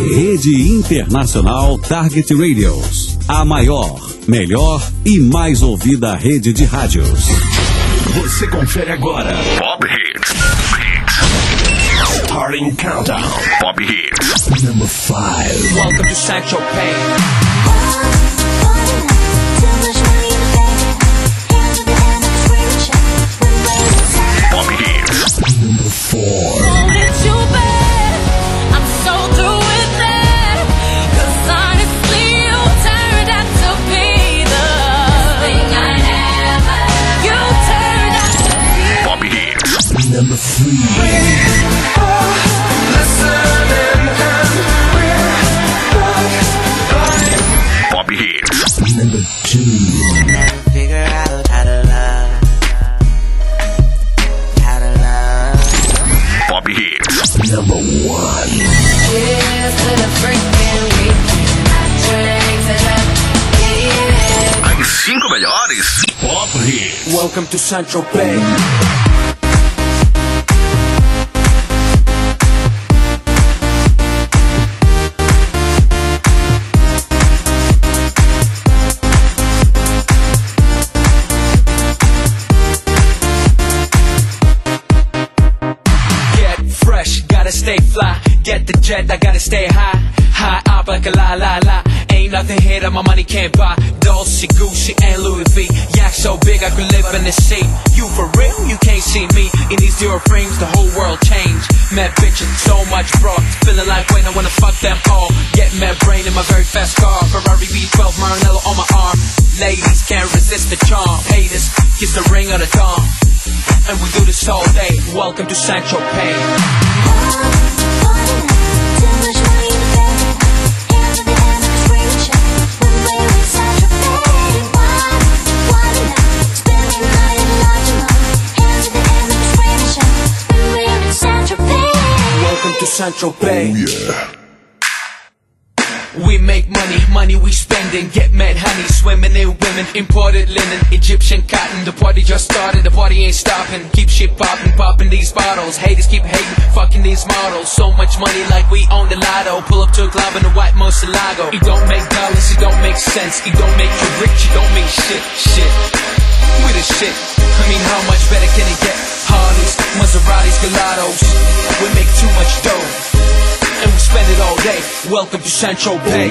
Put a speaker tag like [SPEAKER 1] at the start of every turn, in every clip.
[SPEAKER 1] Rede Internacional Target Radios. A maior, melhor e mais ouvida rede de rádios.
[SPEAKER 2] Você confere agora. Pop Hits. Starting Countdown. Pop Hits. Number 5.
[SPEAKER 3] Welcome to Sancho Pay.
[SPEAKER 2] Pop Hits. Number 4. Number 3. Pop Hits. Number 2.
[SPEAKER 4] Figure out how to love. How to love.
[SPEAKER 2] Pop Hits. Number 1.
[SPEAKER 4] Cheers to the freaking weekend. Drinks and
[SPEAKER 2] As 5 melhores. Pop Hits.
[SPEAKER 3] Welcome to Sancho Pay. Stay fly, get the jet, I gotta stay high. High up like a la la la. Ain't nothing here that my money can't buy. Dolce, Gucci, and Louis V. Yak so big I could live in the sea. You for real? You can't see me. In these zero frames, the whole world changed. Mad bitches, so much broad. Feeling like wait, I wanna fuck them all. Get mad brain in my very fast car. Ferrari V12, Maranello on my arm. Ladies can't resist the charm. Haters, kiss the ring of the dawn. And we do this all day. Welcome to Sancho Pay. Welcome to Sancho Pay.
[SPEAKER 2] Oh yeah.
[SPEAKER 3] We make money, money we spending. Get mad honey, swimming in women. Imported linen, Egyptian cotton. The party just started, the party ain't stopping. Keep shit popping, popping these bottles. Haters keep hating, fucking these models. So much money like we own the lotto. Pull up to a club in a white Murcielago. It don't make dollars, it don't make sense. It don't make you rich, it don't mean shit, shit. We the shit, I mean how much better can it get? Harleys, Maseratis, Gelatos. We make too much dough and we spend it all day. Welcome to Sancho Pay.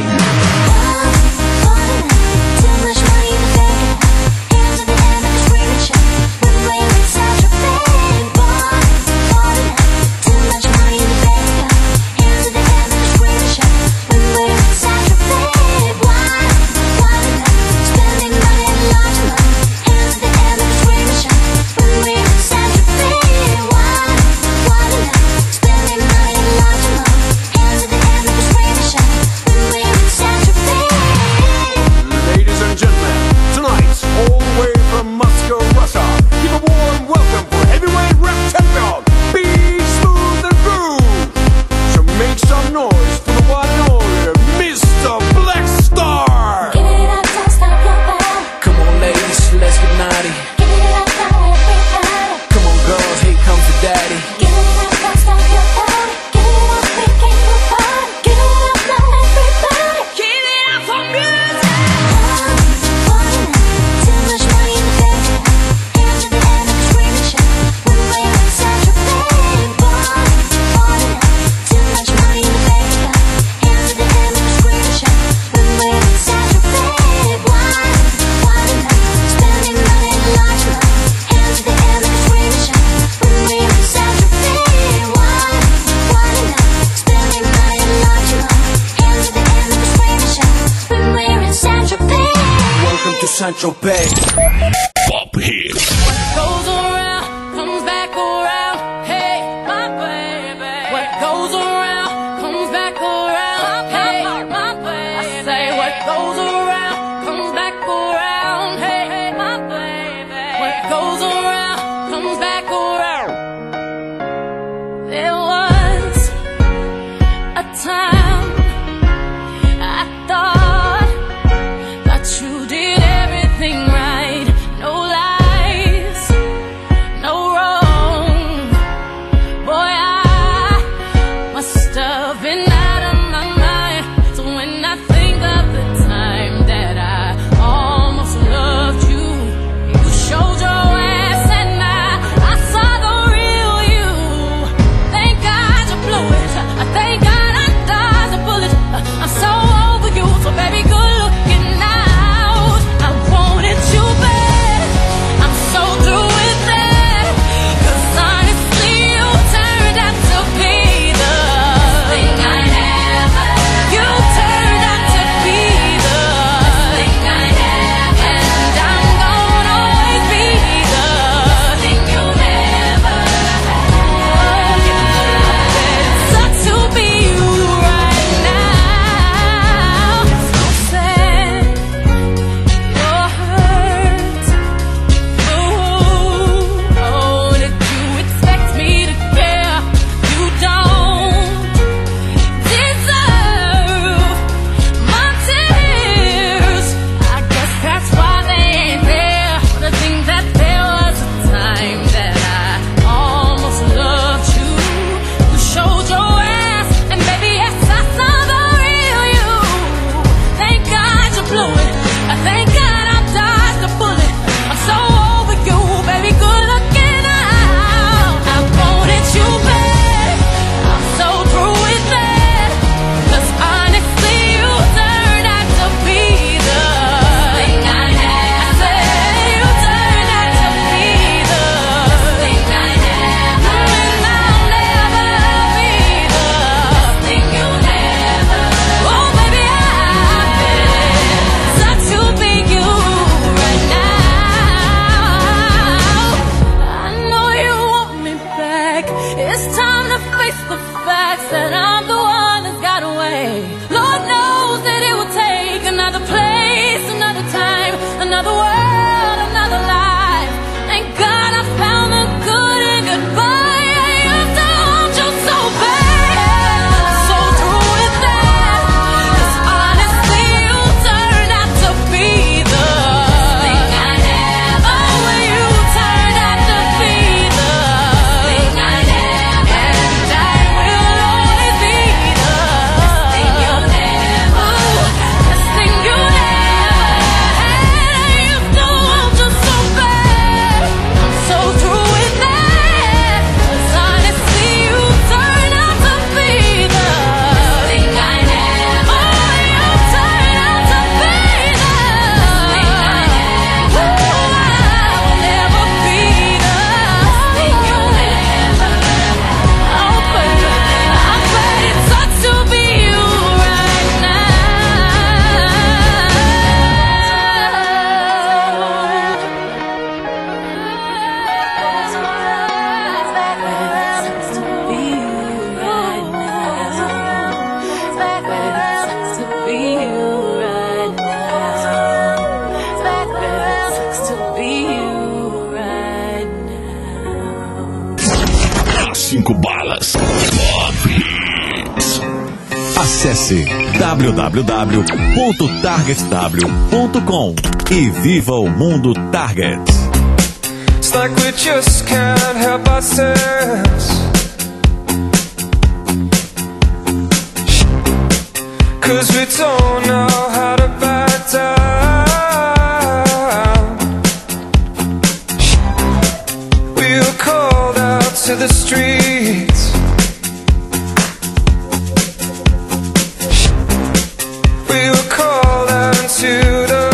[SPEAKER 3] Sancho Pay.
[SPEAKER 2] Pop Hits.
[SPEAKER 5] What goes around comes back around. Hey, my baby. What goes around comes back around. Hey, my baby. I say what goes around comes back around. Hey, my baby. What goes around comes back around. There was a time I thought that you did everything right. No lies, no wrong. Boy, I must have been out of my mind. It's time to face the facts that I'm the one that's got away. Lord knows that it will take another place, another time, another world, another life. Thank God I found the good in goodbye. I used to want you so bad, so through with that. 'Cause honestly, you turned out to be the thing I never. Oh, you turned out to be the thing I never. And I will always be the thing you'll never. The thing you never had. I used to want you so bad. I'm so through with that. 'Cause honestly, you turned out to be the thing I never. Oh, you turned out to be the thing I never. Oh, I will never be the thing you'll never. Oh, but it sucks to be you right now.
[SPEAKER 2] Cinco balas. Top Hits.
[SPEAKER 1] Acesse www.targetw.com e viva o mundo Target.
[SPEAKER 6] It's like we just can't help ourselves. 'Cause we don't know how to back down. We were called out to the streets. We were called out into the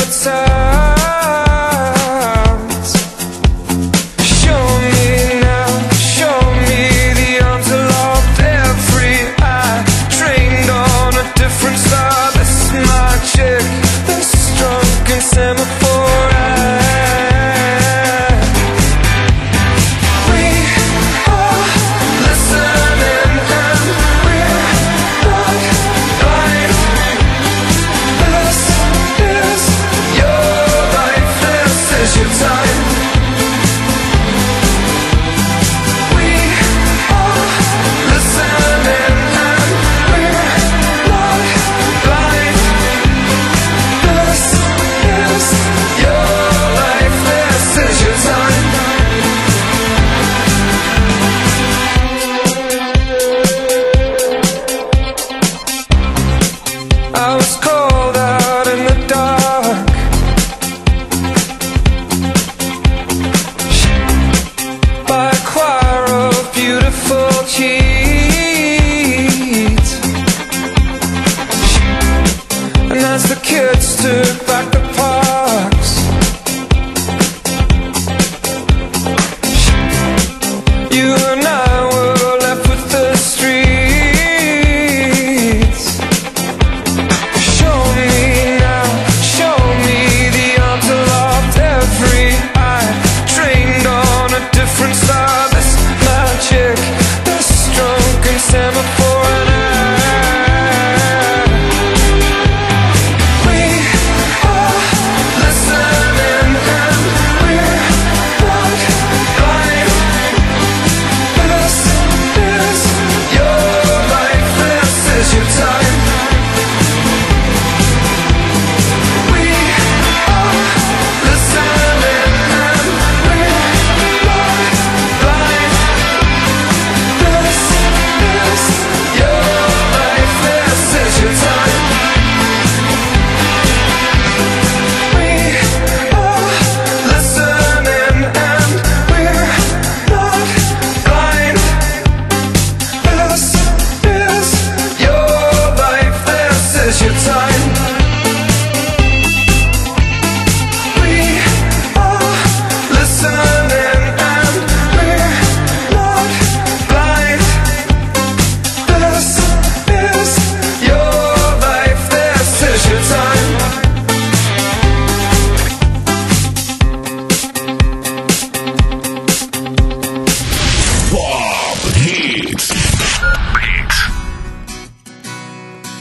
[SPEAKER 6] towns. Show me now, show me the arms aloft, every eye trained on a different star. This is my chick, this drunken semaphore eye. We are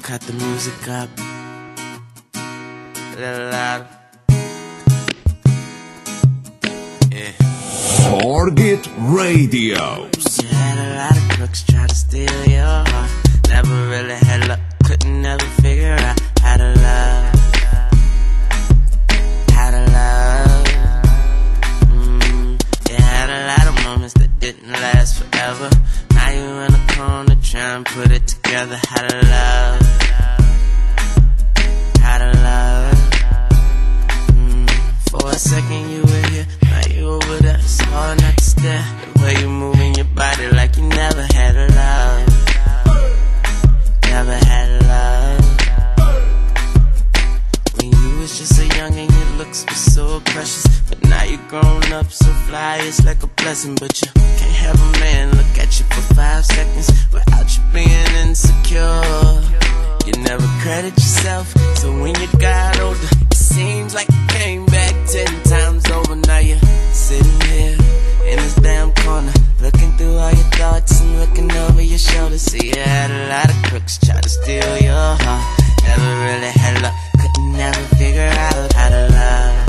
[SPEAKER 4] cut the music up a little louder. Yeah.
[SPEAKER 1] Target Radios.
[SPEAKER 4] You had a lot of crooks try to steal your heart. Never really had luck, couldn't never figure out how to love. How to love. You had a lot of moments that didn't last forever. Now you in a corner trying to put it together. How to love. How to love. For a second you were here, now you over there. It's hard not to stare. The way you moving your body like you never had a love. Never had a love. When you was just so young and your looks were so precious, but now you grown up so fly, it's like a blessing. But you can't have a man look at you for 5 seconds without you being insecure. You never credit yourself, so when you got older, it seems like you came back 10 times over. Now you're sitting here in this damn corner, looking through all your thoughts and looking over your shoulder. See, you had a lot of crooks try to steal your heart. Never really had luck, couldn't never figure out how to love.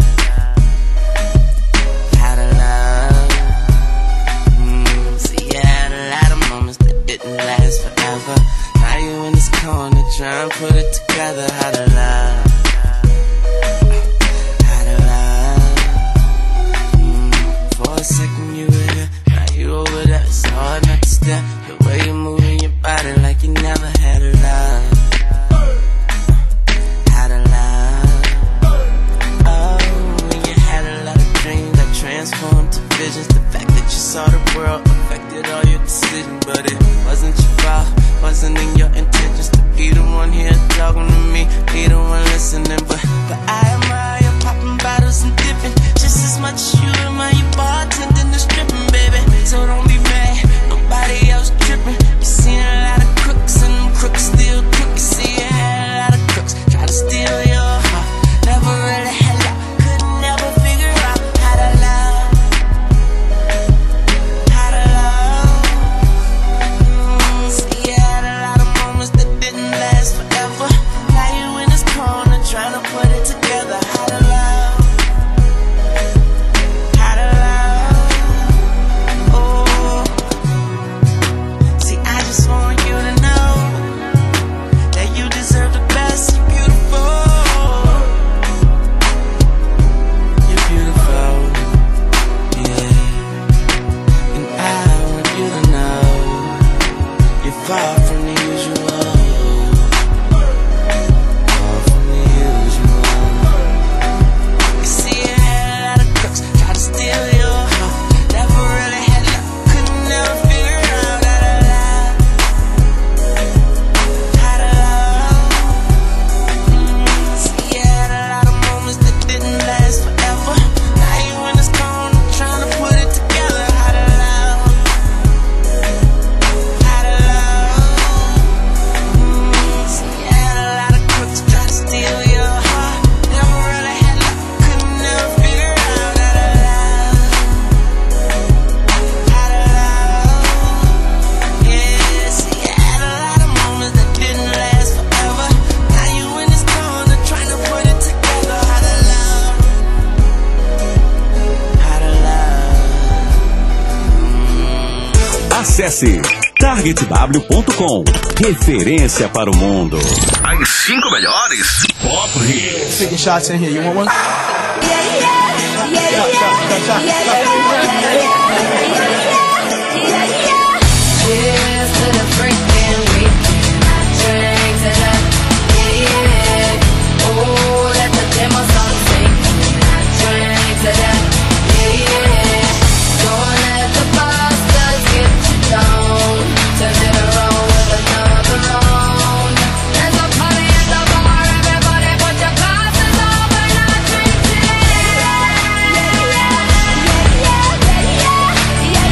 [SPEAKER 4] How to love. See, you had a lot of moments that didn't last forever. Now you in this corner trying to put it together. How to love. How to love. For a second you were here, now you over there. It's hard not to stare. The way you're moving your body like you never had a love. How to love. Oh, when you had a lot of dreams that transformed to visions. The fact that you saw the world affected all your decisions, but it wasn't your fault, wasn't in your intentions to be the one here talking to me, be the one listening. But I admire you popping bottles and dipping just as much as you admire you bartending and stripping, baby. So don't be mad, nobody else tripping. You seen a lot of crooks and them crooks still crook. You see you had a lot of crooks try to steal your heart. Never really had luck, couldn't never figure out how to love. How to love. See, you had a lot of moments that didn't last forever. Now you in this corner trying to put it together. How to love. How to love. Oh. See, I just want you to know that you deserve the best. You're beautiful. You're beautiful. Yeah. And I want you to know you're far from the usual. Far from the usual. You see, you had a lot of crooks try to steal your heart. Never really had luck, couldn't never figure out how to love. How to love. See, you had a lot of moments that didn't last forever. Now you in this corner trying to put it together. How to love. How to love. See, you had a lot of crooks try to steal your heart. Never really had luck, couldn't never figure out how to love. How to love. Yeah, see, you had a lot of moments that didn't last forever. Now you in this corner trying to put it together. How to love. How to love.
[SPEAKER 1] Acesse targetw.com. Referência para o mundo.
[SPEAKER 2] As 5 melhores Pop Hits.
[SPEAKER 7] Taking shots in here. You want one?
[SPEAKER 5] Cheers to the freaking weekend. Drinks it up, yeah. Oh, let the demo song sing. Drinks it up, yeah. Don't let the busters get you down. Turn it around with another round. There's a party at the bar, everybody put your glasses on when I drink it. Yeah, yeah, yeah, yeah, yeah, yeah.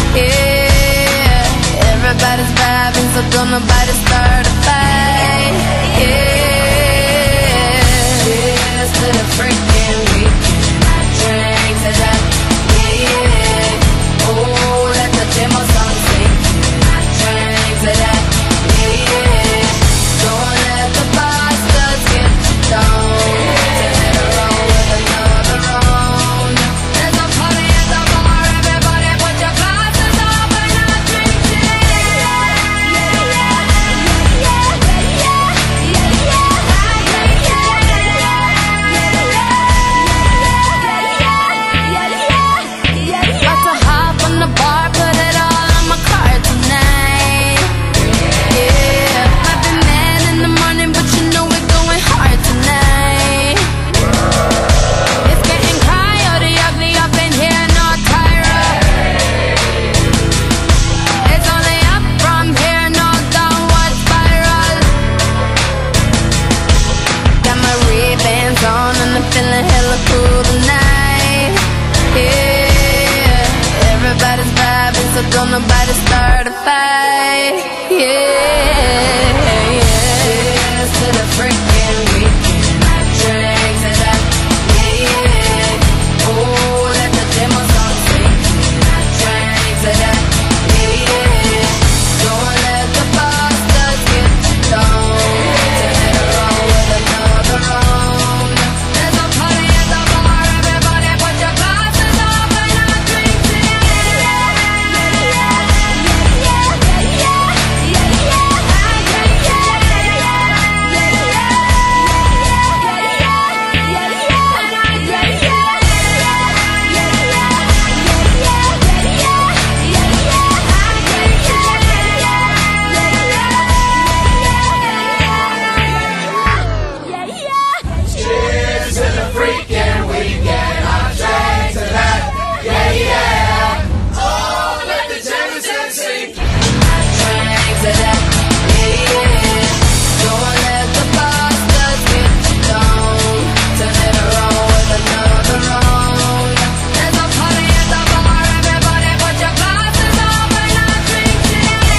[SPEAKER 5] Yeah, everybody's vibing, so don't nobody start a fight. Yeah, cheers to the freaking weekend. I drank to that. Yeah, oh, let the demo song sing. I drank to that. Yeah, don't let the bastards get you down. Turn it around with another round. There's a party at the bar, everybody put your glasses up and I drink to that. About to hop on the bar, put it all on my card tonight. Yeah, might be mad in the morning, but you know we're going hard tonight. It's getting coyote ugly up in here, no Tyra. It's only up from here, no downward spiral. Got my Ray-Bans on and I'm feeling hella cool tonight. Yeah, everybody's vibing, so don't nobody start a fight. Yeah, cheers to the freaking weekend. I drank to that. Yeah, oh, let the demo song sing. I drank to that. Yeah, don't let the bastards get you down. Turn it around with another round. There's a party at the bar, everybody put your glasses up and I drink to
[SPEAKER 3] Cheers to the freaking weekend. I drank to that. Yeah, yeah. Oh, let the Jameson sing.
[SPEAKER 5] I drank to that. Yeah, don't let the bastards get you down. Turn it around with another round. There's a party at the bar, everybody put your glasses up and I drink to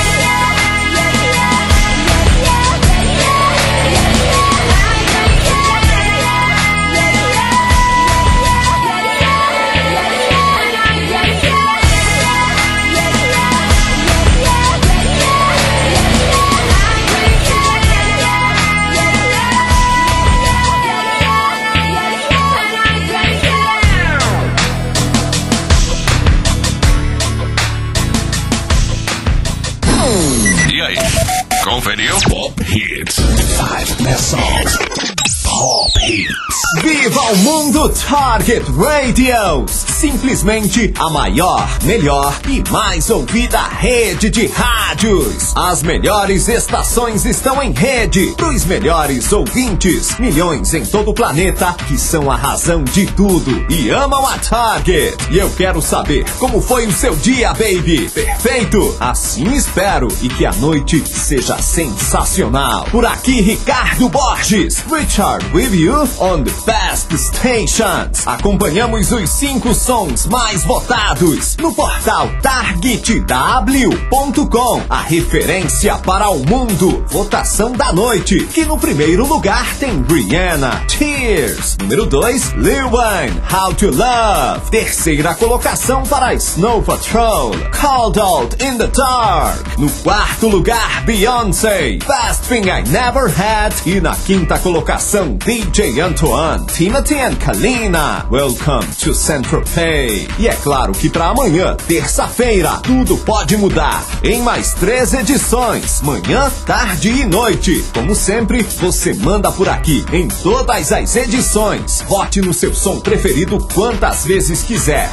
[SPEAKER 2] E aí, conferiu? Pop Hits. 5 best songs. Pop Hits.
[SPEAKER 7] Viva o mundo Target Radios! Simplesmente a maior, melhor e mais ouvida rede de rádios. As melhores estações estão em rede pros melhores ouvintes. Milhões em todo o planeta que são a razão de tudo e amam a Target. E eu quero saber como foi o seu dia, baby. Perfeito? Assim espero e que a noite seja sensacional. Por aqui, Ricardo Borges. Richard with you on the best stations. Acompanhamos os 5 sons mais votados no portal targetw.com, a referência para o mundo. Votação da noite, que no primeiro lugar tem Rihanna, Tears. Número 2, Lil Wayne, How to Love. Terceira colocação para Snow Patrol, Called Out in the Dark. No quarto lugar, Beyoncé, Best Thing I Never Had. E na quinta colocação, DJ Antoine, Timothy and Kalina, Welcome to Saint-Tropez. E é claro que para amanhã, terça-feira, tudo pode mudar em mais 3 edições, manhã, tarde e noite. Como sempre, você manda por aqui em todas as edições. Vote no seu som preferido quantas vezes quiser.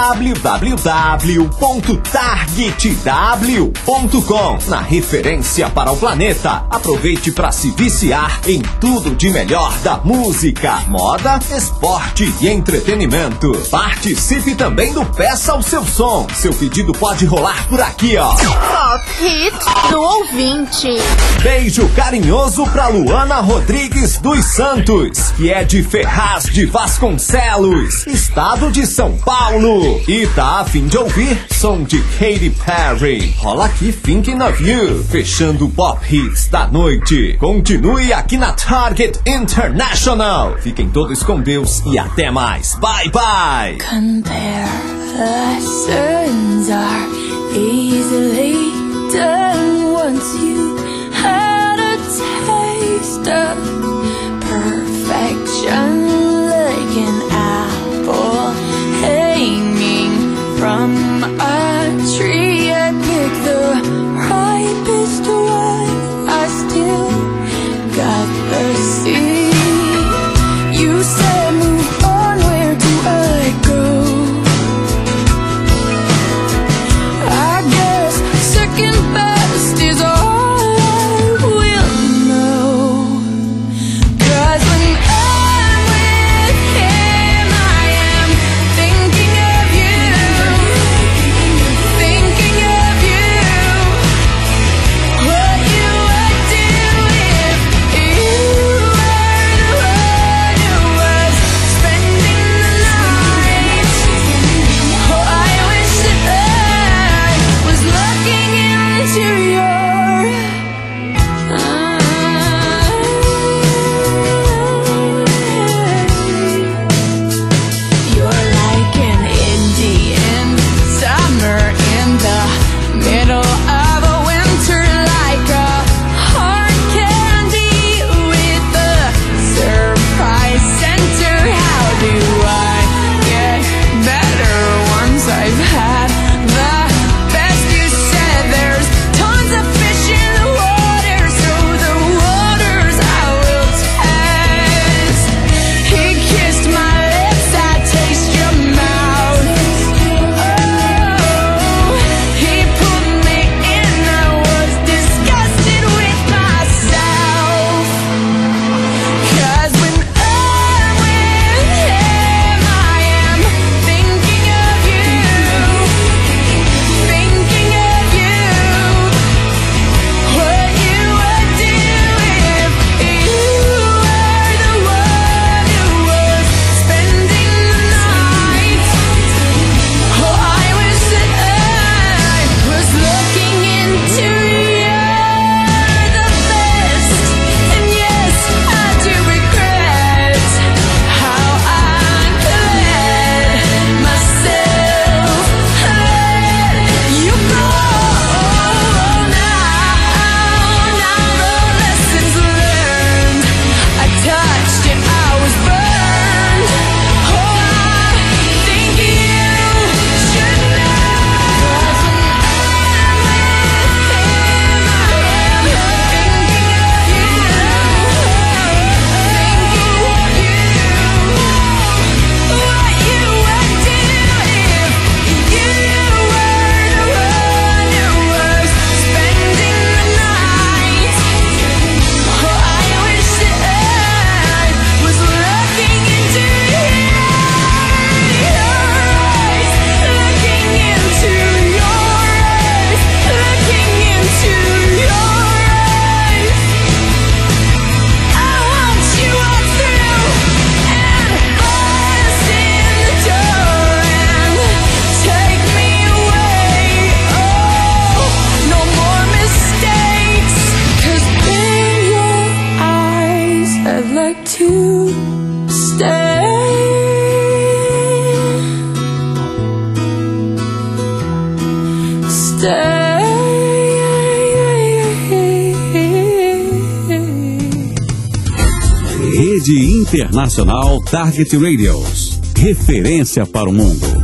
[SPEAKER 7] www.targetw.com, na referência para o planeta. Aproveite para se viciar em tudo de melhor da música, moda, esporte e entretenimento. Participe também do Peça o Seu Som. Seu pedido pode rolar por aqui, ó.
[SPEAKER 8] Pop Hits do ouvinte.
[SPEAKER 7] Beijo carinhoso pra Luana Rodrigues dos Santos, que é de Ferraz de Vasconcelos, estado de São Paulo, e tá a fim de ouvir som de Katy Perry. Rola aqui Thinking of You, fechando o Pop Hits da noite. Continue aqui na Target International. Fiquem todos com Deus e até mais. Bye, bye.
[SPEAKER 5] Comparisons are easily done once you had a taste of perfection, like an apple hanging from a tree. I pick the ripest one, I still got the seed. You said move on, where do I go? I guess second best is all I will know. 'Cause when I'm with him, I am thinking of you, thinking of you. What you would do if you were the one who was spending the night. Oh, I wish that I was looking into your You're like an Indian summer in the middle of a winter, like a hard candy with a surprise center. How do I get better once I've had the best? You said there's tons of fish in the water, so the waters I will test. He kissed my lips, I taste your mouth. Oh, he put me in, I was disgusted with myself. 'Cause when I'm with him, I am thinking of you, thinking of you. What you would do if you were the one who was spending the night. Oh, I wish that I was looking into you're the best. And yes, I do regret how I let myself let you go. Now the lessons learned, I touched it, I was burned. Oh, I think you should know. 'Cause when I'm with him, I am thinking of you, thinking of you. What you would do if you were the one who was spending the night. Oh, I wish that I was looking into your eyes, looking into your eyes, looking into your eyes. I want you all through and bust in the door and take me away. Oh, no more mistakes, 'cause in your eyes I'd like to stay.
[SPEAKER 1] Rede Internacional Target Radios. Referência para o mundo.